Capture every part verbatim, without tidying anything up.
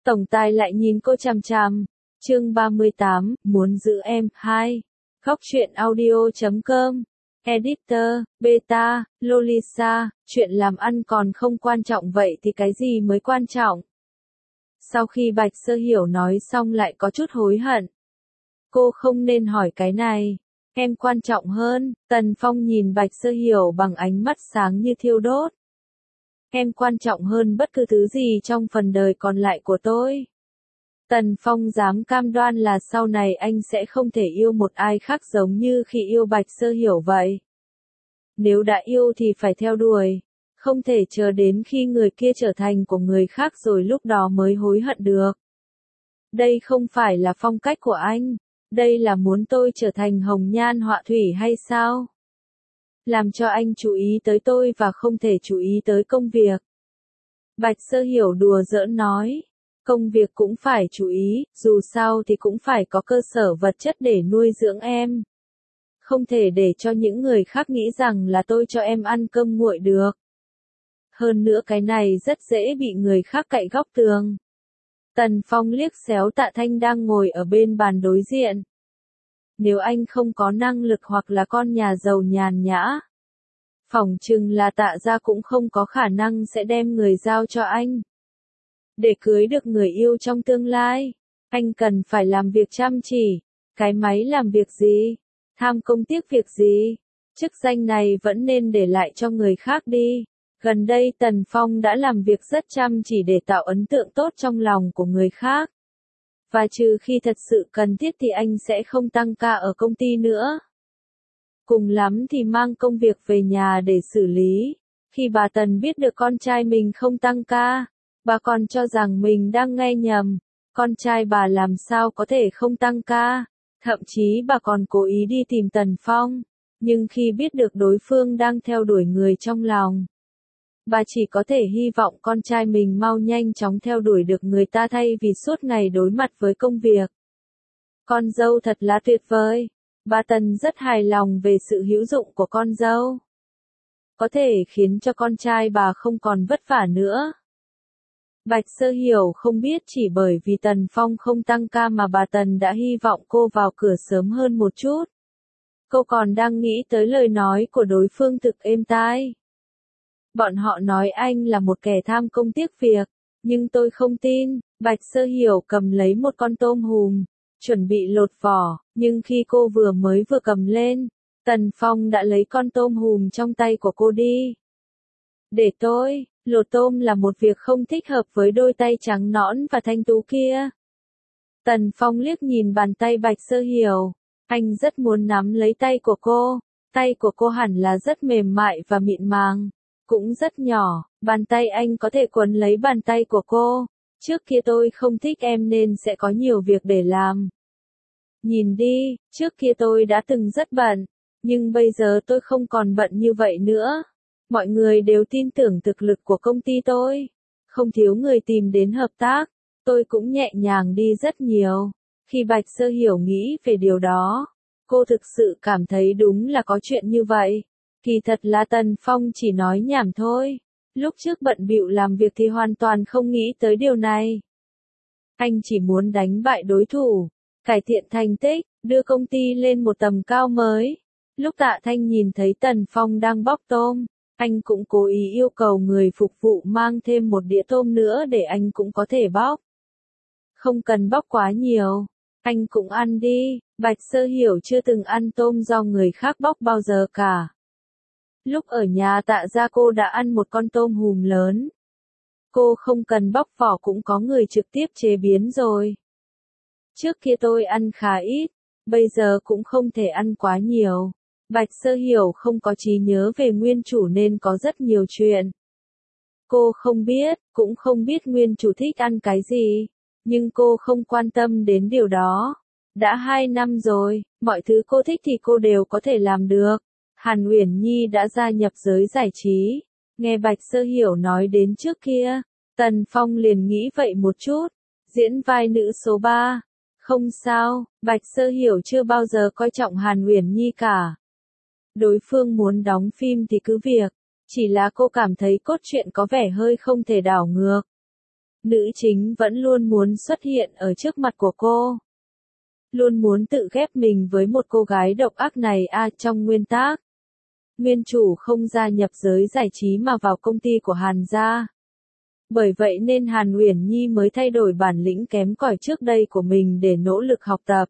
Tổng tài lại nhìn cô chằm chằm. Chương ba mươi tám, muốn giữ em, hai. Góc truyện audio chấm com. Editor, Beta, Lolisa, chuyện làm ăn còn không quan trọng vậy thì cái gì mới quan trọng? Sau khi Bạch Sơ Hiểu nói xong lại có chút hối hận. Cô không nên hỏi cái này. Em quan trọng hơn. Tần Phong nhìn Bạch Sơ Hiểu bằng ánh mắt sáng như thiêu đốt. Em quan trọng hơn bất cứ thứ gì trong phần đời còn lại của tôi. Tần Phong dám cam đoan là sau này anh sẽ không thể yêu một ai khác giống như khi yêu Bạch Sơ Hiểu vậy. Nếu đã yêu thì phải theo đuổi, không thể chờ đến khi người kia trở thành của người khác rồi lúc đó mới hối hận được. Đây không phải là phong cách của anh, đây là muốn tôi trở thành hồng nhan họa thủy hay sao? Làm cho anh chú ý tới tôi và không thể chú ý tới công việc. Bạch Sơ Hiểu đùa giỡn nói, công việc cũng phải chú ý, dù sao thì cũng phải có cơ sở vật chất để nuôi dưỡng em. Không thể để cho những người khác nghĩ rằng là tôi cho em ăn cơm nguội được. Hơn nữa cái này rất dễ bị người khác cạy góc tường. Tần Phong liếc xéo Tạ Thanh đang ngồi ở bên bàn đối diện. Nếu anh không có năng lực hoặc là con nhà giàu nhàn nhã, phỏng chừng là Tạ gia cũng không có khả năng sẽ đem người giao cho anh. Để cưới được người yêu trong tương lai, anh cần phải làm việc chăm chỉ. Cái máy làm việc gì? Tham công tiếc việc gì? Chức danh này vẫn nên để lại cho người khác đi. Gần đây Tần Phong đã làm việc rất chăm chỉ để tạo ấn tượng tốt trong lòng của người khác. Và trừ khi thật sự cần thiết thì anh sẽ không tăng ca ở công ty nữa. Cùng lắm thì mang công việc về nhà để xử lý. Khi bà Tần biết được con trai mình không tăng ca, bà còn cho rằng mình đang nghe nhầm. Con trai bà làm sao có thể không tăng ca? Thậm chí bà còn cố ý đi tìm Tần Phong. Nhưng khi biết được đối phương đang theo đuổi người trong lòng, bà chỉ có thể hy vọng con trai mình mau nhanh chóng theo đuổi được người ta thay vì suốt ngày đối mặt với công việc. Con dâu thật là tuyệt vời. Bà Tần rất hài lòng về sự hữu dụng của con dâu. Có thể khiến cho con trai bà không còn vất vả nữa. Bạch Sơ Hiểu không biết chỉ bởi vì Tần Phong không tăng ca mà bà Tần đã hy vọng cô vào cửa sớm hơn một chút. Cô còn đang nghĩ tới lời nói của đối phương thực êm tai. Bọn họ nói anh là một kẻ tham công tiếc việc, nhưng tôi không tin. Bạch Sơ Hiểu cầm lấy một con tôm hùm, chuẩn bị lột vỏ, nhưng khi cô vừa mới vừa cầm lên, Tần Phong đã lấy con tôm hùm trong tay của cô đi. Để tôi, lột tôm là một việc không thích hợp với đôi tay trắng nõn và thanh tú kia. Tần Phong liếc nhìn bàn tay Bạch Sơ Hiểu, anh rất muốn nắm lấy tay của cô, tay của cô hẳn là rất mềm mại và mịn màng, cũng rất nhỏ, bàn tay anh có thể quấn lấy bàn tay của cô. Trước kia tôi không thích em nên sẽ có nhiều việc để làm. Nhìn đi, trước kia tôi đã từng rất bận, nhưng bây giờ tôi không còn bận như vậy nữa. Mọi người đều tin tưởng thực lực của công ty tôi, không thiếu người tìm đến hợp tác, tôi cũng nhẹ nhàng đi rất nhiều. Khi Bạch Sơ Hiểu nghĩ về điều đó, cô thực sự cảm thấy đúng là có chuyện như vậy. Kỳ thật là Tần Phong chỉ nói nhảm thôi. Lúc trước bận bịu làm việc thì hoàn toàn không nghĩ tới điều này. Anh chỉ muốn đánh bại đối thủ, cải thiện thành tích, đưa công ty lên một tầm cao mới. Lúc Tạ Thanh nhìn thấy Tần Phong đang bóc tôm, anh cũng cố ý yêu cầu người phục vụ mang thêm một đĩa tôm nữa để anh cũng có thể bóc. Không cần bóc quá nhiều, anh cũng ăn đi. Bạch Sơ Hiểu chưa từng ăn tôm do người khác bóc bao giờ cả. Lúc ở nhà Tạ gia cô đã ăn một con tôm hùm lớn. Cô không cần bóc vỏ cũng có người trực tiếp chế biến rồi. Trước kia tôi ăn khá ít, bây giờ cũng không thể ăn quá nhiều. Bạch Sơ Hiểu không có trí nhớ về nguyên chủ nên có rất nhiều chuyện. Cô không biết, cũng không biết nguyên chủ thích ăn cái gì, nhưng cô không quan tâm đến điều đó. Đã hai năm rồi, mọi thứ cô thích thì cô đều có thể làm được. Hàn Uyển Nhi đã gia nhập giới giải trí. Nghe Bạch Sơ Hiểu nói đến trước kia, Tần Phong liền nghĩ vậy một chút. Diễn vai nữ số ba. Không sao, Bạch Sơ Hiểu chưa bao giờ coi trọng Hàn Uyển Nhi cả. Đối phương muốn đóng phim thì cứ việc, chỉ là cô cảm thấy cốt truyện có vẻ hơi không thể đảo ngược. Nữ chính vẫn luôn muốn xuất hiện ở trước mặt của cô. Luôn muốn tự ghép mình với một cô gái độc ác này a à, trong nguyên tác. Nguyên chủ không gia nhập giới giải trí mà vào công ty của Hàn gia. Bởi vậy nên Hàn Uyển Nhi mới thay đổi bản lĩnh kém cỏi trước đây của mình để nỗ lực học tập.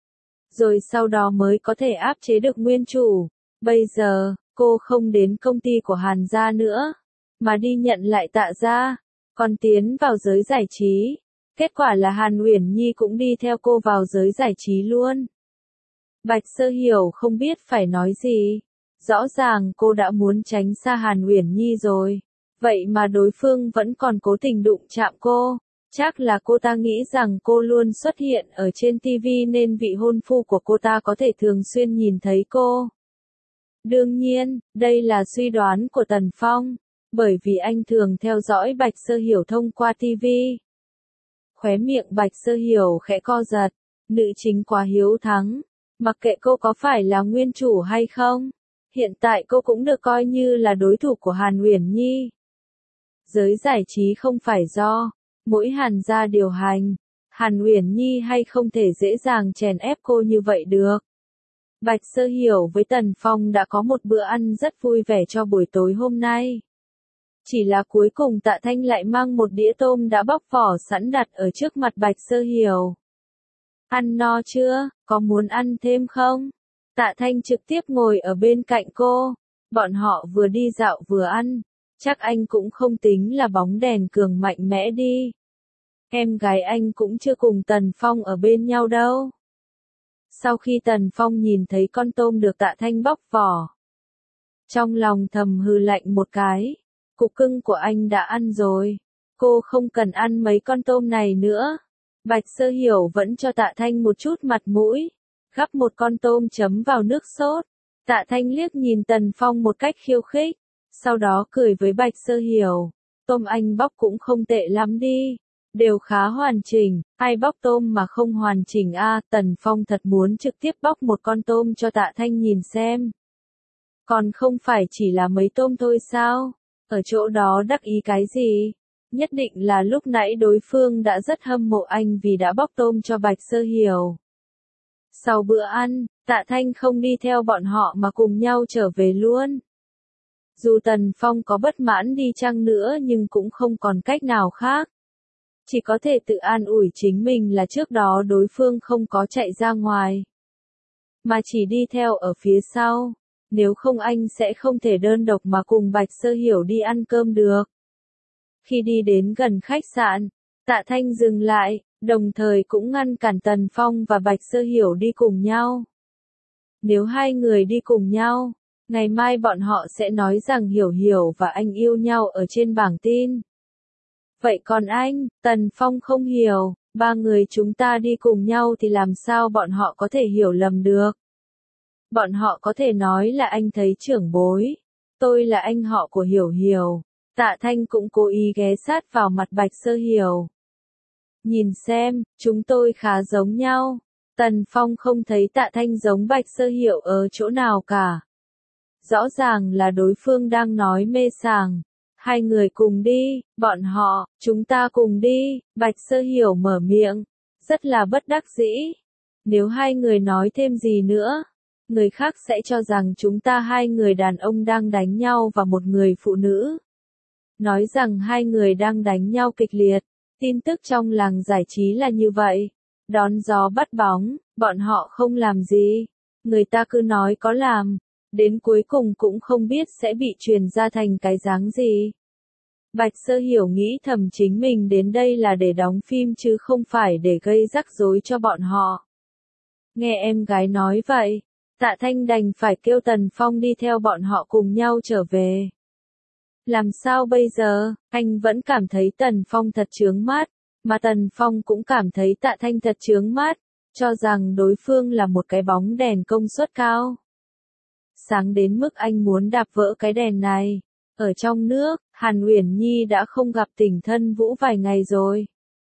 Rồi sau đó mới có thể áp chế được nguyên chủ. Bây giờ, cô không đến công ty của Hàn gia nữa, mà đi nhận lại Tạ gia, còn tiến vào giới giải trí. Kết quả là Hàn Uyển Nhi cũng đi theo cô vào giới giải trí luôn. Bạch Sơ Hiểu không biết phải nói gì. Rõ ràng cô đã muốn tránh xa Hàn Uyển Nhi rồi. Vậy mà đối phương vẫn còn cố tình đụng chạm cô. Chắc là cô ta nghĩ rằng cô luôn xuất hiện ở trên ti vi nên vị hôn phu của cô ta có thể thường xuyên nhìn thấy cô. Đương nhiên, đây là suy đoán của Tần Phong, bởi vì anh thường theo dõi Bạch Sơ Hiểu thông qua ti vi. Khóe miệng Bạch Sơ Hiểu khẽ co giật, nữ chính quá hiếu thắng, mặc kệ cô có phải là nguyên chủ hay không, hiện tại cô cũng được coi như là đối thủ của Hàn Uyển Nhi. Giới giải trí không phải do mỗi Hàn gia điều hành, Hàn Uyển Nhi hay không thể dễ dàng chèn ép cô như vậy được. Bạch Sơ Hiểu với Tần Phong đã có một bữa ăn rất vui vẻ cho buổi tối hôm nay. Chỉ là cuối cùng Tạ Thanh lại mang một đĩa tôm đã bóc vỏ sẵn đặt ở trước mặt Bạch Sơ Hiểu. Ăn no chưa, có muốn ăn thêm không? Tạ Thanh trực tiếp ngồi ở bên cạnh cô. Bọn họ vừa đi dạo vừa ăn. Chắc anh cũng không tính là bóng đèn cường mạnh mẽ đi. Em gái anh cũng chưa cùng Tần Phong ở bên nhau đâu. Sau khi Tần Phong nhìn thấy con tôm được Tạ Thanh bóc vỏ, trong lòng thầm hừ lạnh một cái. Cục cưng của anh đã ăn rồi. Cô không cần ăn mấy con tôm này nữa. Bạch Sơ Hiểu vẫn cho Tạ Thanh một chút mặt mũi. Gắp một con tôm chấm vào nước sốt. Tạ Thanh liếc nhìn Tần Phong một cách khiêu khích. Sau đó cười với Bạch Sơ Hiểu. Tôm anh bóc cũng không tệ lắm đi. Đều khá hoàn chỉnh. Ai bóc tôm mà không hoàn chỉnh a à, Tần Phong thật muốn trực tiếp bóc một con tôm cho Tạ Thanh nhìn xem. Còn không phải chỉ là mấy tôm thôi sao? Ở chỗ đó đắc ý cái gì? Nhất định là lúc nãy đối phương đã rất hâm mộ anh vì đã bóc tôm cho Bạch Sơ Hiểu. Sau bữa ăn, Tạ Thanh không đi theo bọn họ mà cùng nhau trở về luôn. Dù Tần Phong có bất mãn đi chăng nữa nhưng cũng không còn cách nào khác. Chỉ có thể tự an ủi chính mình là trước đó đối phương không có chạy ra ngoài, mà chỉ đi theo ở phía sau. Nếu không anh sẽ không thể đơn độc mà cùng Bạch Sơ Hiểu đi ăn cơm được. Khi đi đến gần khách sạn, Tạ Thanh dừng lại, đồng thời cũng ngăn cản Tần Phong và Bạch Sơ Hiểu đi cùng nhau. Nếu hai người đi cùng nhau, ngày mai bọn họ sẽ nói rằng Hiểu Hiểu và anh yêu nhau ở trên bảng tin. Vậy còn anh, Tần Phong không hiểu, ba người chúng ta đi cùng nhau thì làm sao bọn họ có thể hiểu lầm được. Bọn họ có thể nói là anh thấy trưởng bối. Tôi là anh họ của Hiểu Hiểu. Tạ Thanh cũng cố ý ghé sát vào mặt Bạch Sơ Hiểu. Nhìn xem, chúng tôi khá giống nhau. Tần Phong không thấy Tạ Thanh giống Bạch Sơ Hiểu ở chỗ nào cả. Rõ ràng là đối phương đang nói mê sảng. Hai người cùng đi, bọn họ, chúng ta cùng đi, Bạch Sơ Hiểu mở miệng. Rất là bất đắc dĩ. Nếu hai người nói thêm gì nữa, người khác sẽ cho rằng chúng ta hai người đàn ông đang đánh nhau và một người phụ nữ. Nói rằng hai người đang đánh nhau kịch liệt. Tin tức trong làng giải trí là như vậy. Đón gió bắt bóng, bọn họ không làm gì. Người ta cứ nói có làm. Đến cuối cùng cũng không biết sẽ bị truyền ra thành cái dáng gì. Bạch Sơ Hiểu nghĩ thầm chính mình đến đây là để đóng phim chứ không phải để gây rắc rối cho bọn họ. Nghe em gái nói vậy, Tạ Thanh đành phải kêu Tần Phong đi theo bọn họ cùng nhau trở về. Làm sao bây giờ, anh vẫn cảm thấy Tần Phong thật chướng mắt, mà Tần Phong cũng cảm thấy Tạ Thanh thật chướng mắt, cho rằng đối phương là một cái bóng đèn công suất cao. Sáng đến mức anh muốn đạp vỡ cái đèn này. Ở trong nước, Hàn Uyển Nhi đã không gặp Tỉnh Thân Vũ vài ngày rồi.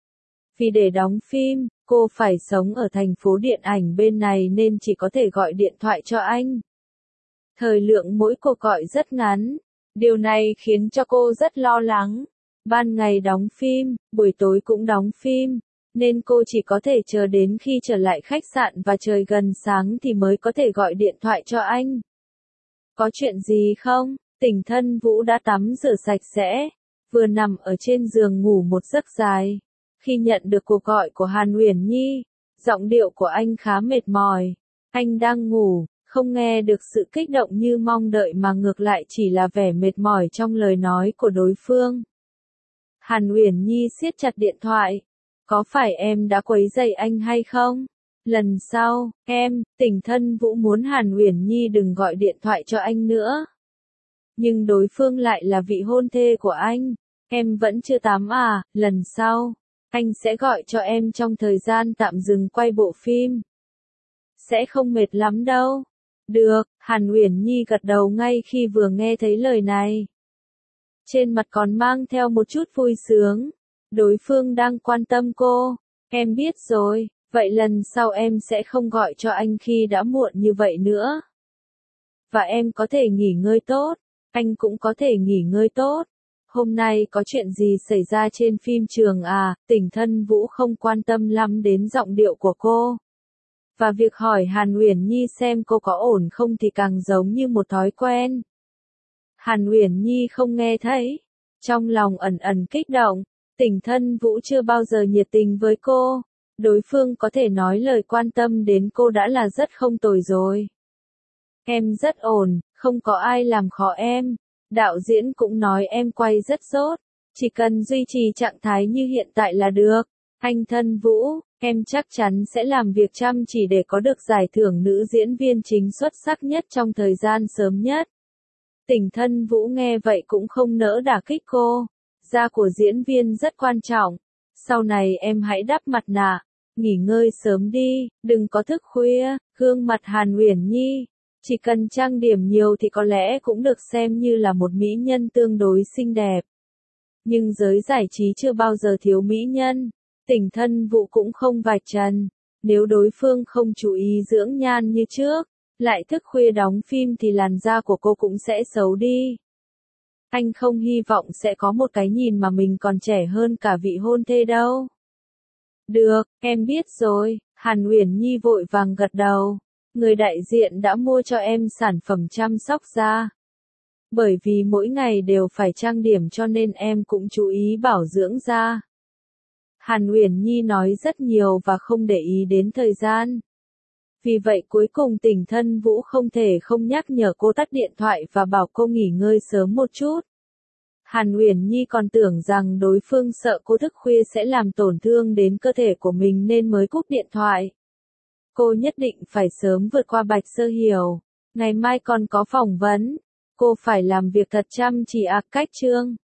Vì để đóng phim, cô phải sống ở thành phố điện ảnh bên này nên chỉ có thể gọi điện thoại cho anh. Thời lượng mỗi cuộc gọi rất ngắn. Điều này khiến cho cô rất lo lắng. Ban ngày đóng phim, buổi tối cũng đóng phim, nên cô chỉ có thể chờ đến khi trở lại khách sạn và trời gần sáng thì mới có thể gọi điện thoại cho anh. Có chuyện gì không? Tỉnh Thân Vũ đã tắm rửa sạch sẽ, vừa nằm ở trên giường ngủ một giấc dài. Khi nhận được cuộc gọi của Hàn Uyển Nhi, giọng điệu của anh khá mệt mỏi. Anh đang ngủ, không nghe được sự kích động như mong đợi mà ngược lại chỉ là vẻ mệt mỏi trong lời nói của đối phương. Hàn Uyển Nhi siết chặt điện thoại. Có phải em đã quấy rầy anh hay không? Lần sau, em, Tỉnh Thân Vũ muốn Hàn Uyển Nhi đừng gọi điện thoại cho anh nữa. Nhưng đối phương lại là vị hôn thê của anh. Em vẫn chưa tắm à, lần sau, anh sẽ gọi cho em trong thời gian tạm dừng quay bộ phim. Sẽ không mệt lắm đâu. Được, Hàn Uyển Nhi gật đầu ngay khi vừa nghe thấy lời này. Trên mặt còn mang theo một chút vui sướng. Đối phương đang quan tâm cô. Em biết rồi, vậy lần sau em sẽ không gọi cho anh khi đã muộn như vậy nữa. Và em có thể nghỉ ngơi tốt, anh cũng có thể nghỉ ngơi tốt. Hôm nay có chuyện gì xảy ra trên phim trường à? Tỉnh Thân Vũ không quan tâm lắm đến giọng điệu của cô. Và việc hỏi Hàn Uyển Nhi xem cô có ổn không thì càng giống như một thói quen. Hàn Uyển Nhi không nghe thấy. Trong lòng ẩn ẩn kích động. Tỉnh Thân Vũ chưa bao giờ nhiệt tình với cô. Đối phương có thể nói lời quan tâm đến cô đã là rất không tồi rồi. Em rất ổn, không có ai làm khó em. Đạo diễn cũng nói em quay rất tốt. Chỉ cần duy trì trạng thái như hiện tại là được. Anh Thân Vũ, em chắc chắn sẽ làm việc chăm chỉ để có được giải thưởng nữ diễn viên chính xuất sắc nhất trong thời gian sớm nhất. Tỉnh Thân Vũ nghe vậy cũng không nỡ đả kích cô. Da của diễn viên rất quan trọng. Sau này em hãy đắp mặt nạ, nghỉ ngơi sớm đi, đừng có thức khuya. Gương mặt Hàn Uyển Nhi, chỉ cần trang điểm nhiều thì có lẽ cũng được xem như là một mỹ nhân tương đối xinh đẹp. Nhưng giới giải trí chưa bao giờ thiếu mỹ nhân. Tỉnh Thân Vũ cũng không vạch trần. Nếu đối phương không chú ý dưỡng nhan như trước, lại thức khuya đóng phim thì làn da của cô cũng sẽ xấu đi. Anh không hy vọng sẽ có một cái nhìn mà mình còn trẻ hơn cả vị hôn thê đâu. Được, em biết rồi. Hàn Uyển Nhi vội vàng gật đầu. Người đại diện đã mua cho em sản phẩm chăm sóc da. Bởi vì mỗi ngày đều phải trang điểm cho nên em cũng chú ý bảo dưỡng da. Hàn Uyển Nhi nói rất nhiều và không để ý đến thời gian. Vì vậy cuối cùng Tỉnh Thân Vũ không thể không nhắc nhở cô tắt điện thoại và bảo cô nghỉ ngơi sớm một chút. Hàn Uyển Nhi còn tưởng rằng đối phương sợ cô thức khuya sẽ làm tổn thương đến cơ thể của mình nên mới cúp điện thoại. Cô nhất định phải sớm vượt qua Bạch Sơ Hiểu. Ngày mai còn có phỏng vấn. Cô phải làm việc thật chăm chỉ à. Cách chương